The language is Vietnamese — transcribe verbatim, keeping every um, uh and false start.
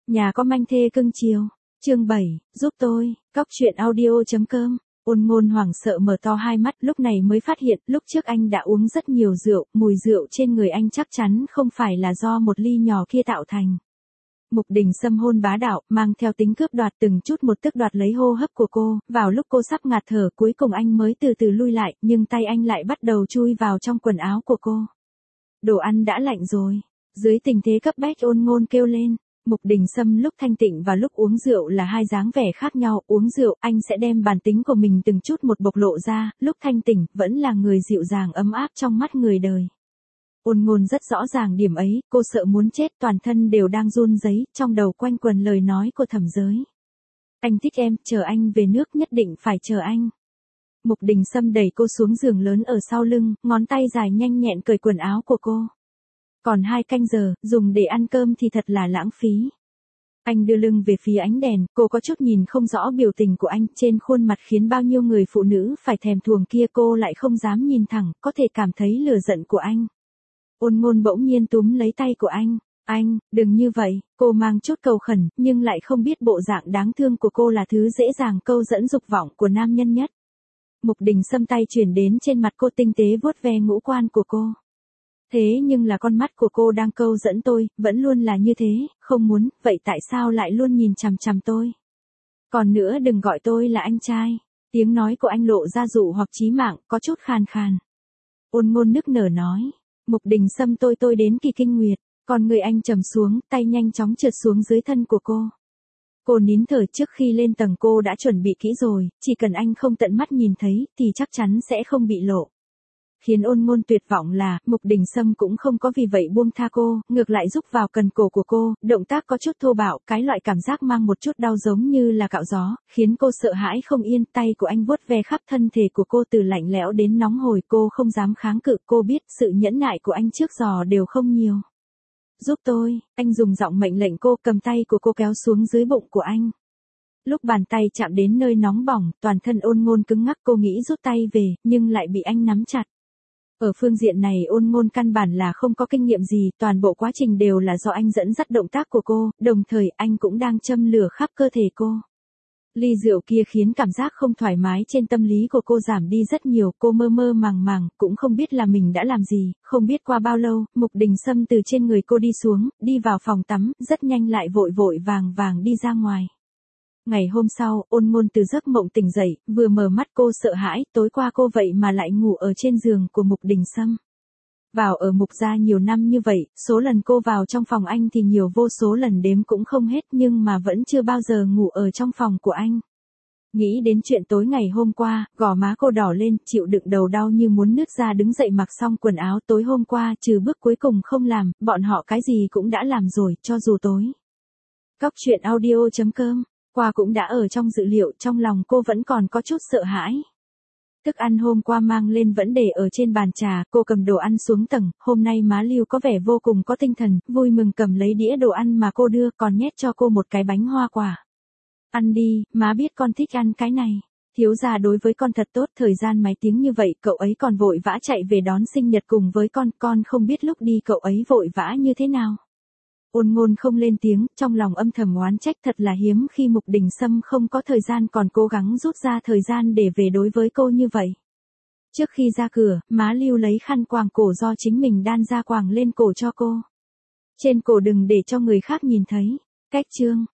Nhà có manh thê cưng chiều. Chương bảy, giúp tôi, Cóc truyện audio.com. Ôn Ngôn hoảng sợ mở to hai mắt, lúc này mới phát hiện, lúc trước anh đã uống rất nhiều rượu, mùi rượu trên người anh chắc chắn không phải là do một ly nhỏ kia tạo thành. Mục Đình Sâm hôn bá đạo, mang theo tính cướp đoạt từng chút một tức đoạt lấy hô hấp của cô, vào lúc cô sắp ngạt thở cuối cùng anh mới từ từ lui lại, nhưng tay anh lại bắt đầu chui vào trong quần áo của cô. Đồ ăn đã lạnh rồi. Dưới tình thế cấp bách Ôn Ngôn kêu lên. Mục Đình Sâm lúc thanh tịnh và lúc uống rượu là hai dáng vẻ khác nhau, uống rượu anh sẽ đem bản tính của mình từng chút một bộc lộ ra, lúc thanh tỉnh vẫn là người dịu dàng ấm áp trong mắt người đời. Ôn Ngôn rất rõ ràng điểm ấy, cô sợ muốn chết, toàn thân đều đang run rẩy, trong đầu quanh quẩn lời nói của Thẩm Giới. Anh thích em, chờ anh về nước nhất định phải chờ anh. Mục Đình Sâm đẩy cô xuống giường lớn ở sau lưng, ngón tay dài nhanh nhẹn cởi quần áo của cô. Còn hai canh giờ, dùng để ăn cơm thì thật là lãng phí. Anh đưa lưng về phía ánh đèn, cô có chút nhìn không rõ biểu tình của anh, trên khuôn mặt khiến bao nhiêu người phụ nữ phải thèm thuồng kia cô lại không dám nhìn thẳng, có thể cảm thấy lửa giận của anh. Ôn Ngôn bỗng nhiên túm lấy tay của anh, anh, đừng như vậy, cô mang chút cầu khẩn, nhưng lại không biết bộ dạng đáng thương của cô là thứ dễ dàng câu dẫn dục vọng của nam nhân nhất. Mục Đình Sâm tay chuyển đến trên mặt cô tinh tế vuốt ve ngũ quan của cô. Thế nhưng là con mắt của cô đang câu dẫn tôi, vẫn luôn là như thế, không muốn, vậy tại sao lại luôn nhìn chằm chằm tôi? Còn nữa đừng gọi tôi là anh trai. Tiếng nói của anh lộ ra dụ hoặc chí mạng, có chút khàn khàn. Ôn Ngôn nức nở nói. Mục Đình Sâm tôi tôi đến kỳ kinh nguyệt, còn người anh trầm xuống, tay nhanh chóng trượt xuống dưới thân của cô. Cô nín thở, trước khi lên tầng cô đã chuẩn bị kỹ rồi, chỉ cần anh không tận mắt nhìn thấy, thì chắc chắn sẽ không bị lộ. Khiến Ôn Ngôn tuyệt vọng là, Mục Đình Sâm cũng không có vì vậy buông tha cô, ngược lại rúc vào cần cổ của cô, động tác có chút thô bạo, cái loại cảm giác mang một chút đau giống như là cạo gió, khiến cô sợ hãi không yên, tay của anh vuốt ve khắp thân thể của cô từ lạnh lẽo đến nóng hổi, cô không dám kháng cự, cô biết sự nhẫn nại của anh trước giờ đều không nhiều. Giúp tôi, anh dùng giọng mệnh lệnh cô, cầm tay của cô kéo xuống dưới bụng của anh. Lúc bàn tay chạm đến nơi nóng bỏng, toàn thân Ôn Ngôn cứng ngắc, cô nghĩ rút tay về, nhưng lại bị anh nắm chặt. Ở phương diện này Ôn Ngôn căn bản là không có kinh nghiệm gì, toàn bộ quá trình đều là do anh dẫn dắt động tác của cô, đồng thời anh cũng đang châm lửa khắp cơ thể cô. Ly rượu kia khiến cảm giác không thoải mái trên tâm lý của cô giảm đi rất nhiều, cô mơ mơ màng màng, cũng không biết là mình đã làm gì, không biết qua bao lâu, Mục Đình Sâm từ trên người cô đi xuống, đi vào phòng tắm, rất nhanh lại vội vội vàng vàng đi ra ngoài. Ngày hôm sau, Ôn Ngôn từ giấc mộng tỉnh dậy, vừa mở mắt cô sợ hãi, tối qua cô vậy mà lại ngủ ở trên giường của Mục Đình Sâm. Vào ở Mục gia nhiều năm như vậy, số lần cô vào trong phòng anh thì nhiều vô số lần đếm cũng không hết, nhưng mà vẫn chưa bao giờ ngủ ở trong phòng của anh. Nghĩ đến chuyện tối ngày hôm qua, gò má cô đỏ lên, chịu đựng đầu đau như muốn nứt ra, đứng dậy mặc xong quần áo, tối hôm qua trừ bước cuối cùng không làm, bọn họ cái gì cũng đã làm rồi, cho dù tối. Cóc truyện audio.com. Qua cũng đã ở trong dự liệu, trong lòng cô vẫn còn có chút sợ hãi. Thức ăn hôm qua mang lên vẫn để ở trên bàn trà, cô cầm đồ ăn xuống tầng, hôm nay má Lưu có vẻ vô cùng có tinh thần, vui mừng cầm lấy đĩa đồ ăn mà cô đưa, còn nhét cho cô một cái bánh hoa quả. Ăn đi, má biết con thích ăn cái này. Thiếu gia đối với con thật tốt, thời gian mấy tiếng như vậy, cậu ấy còn vội vã chạy về đón sinh nhật cùng với con, con không biết lúc đi cậu ấy vội vã như thế nào. Ôn Ngôn không lên tiếng, trong lòng âm thầm oán trách, thật là hiếm khi Mục Đình Sâm không có thời gian còn cố gắng rút ra thời gian để về đối với cô như vậy. Trước khi ra cửa, má Lưu lấy khăn quàng cổ do chính mình đan ra quàng lên cổ cho cô. Trên cổ đừng để cho người khác nhìn thấy. Cách chương.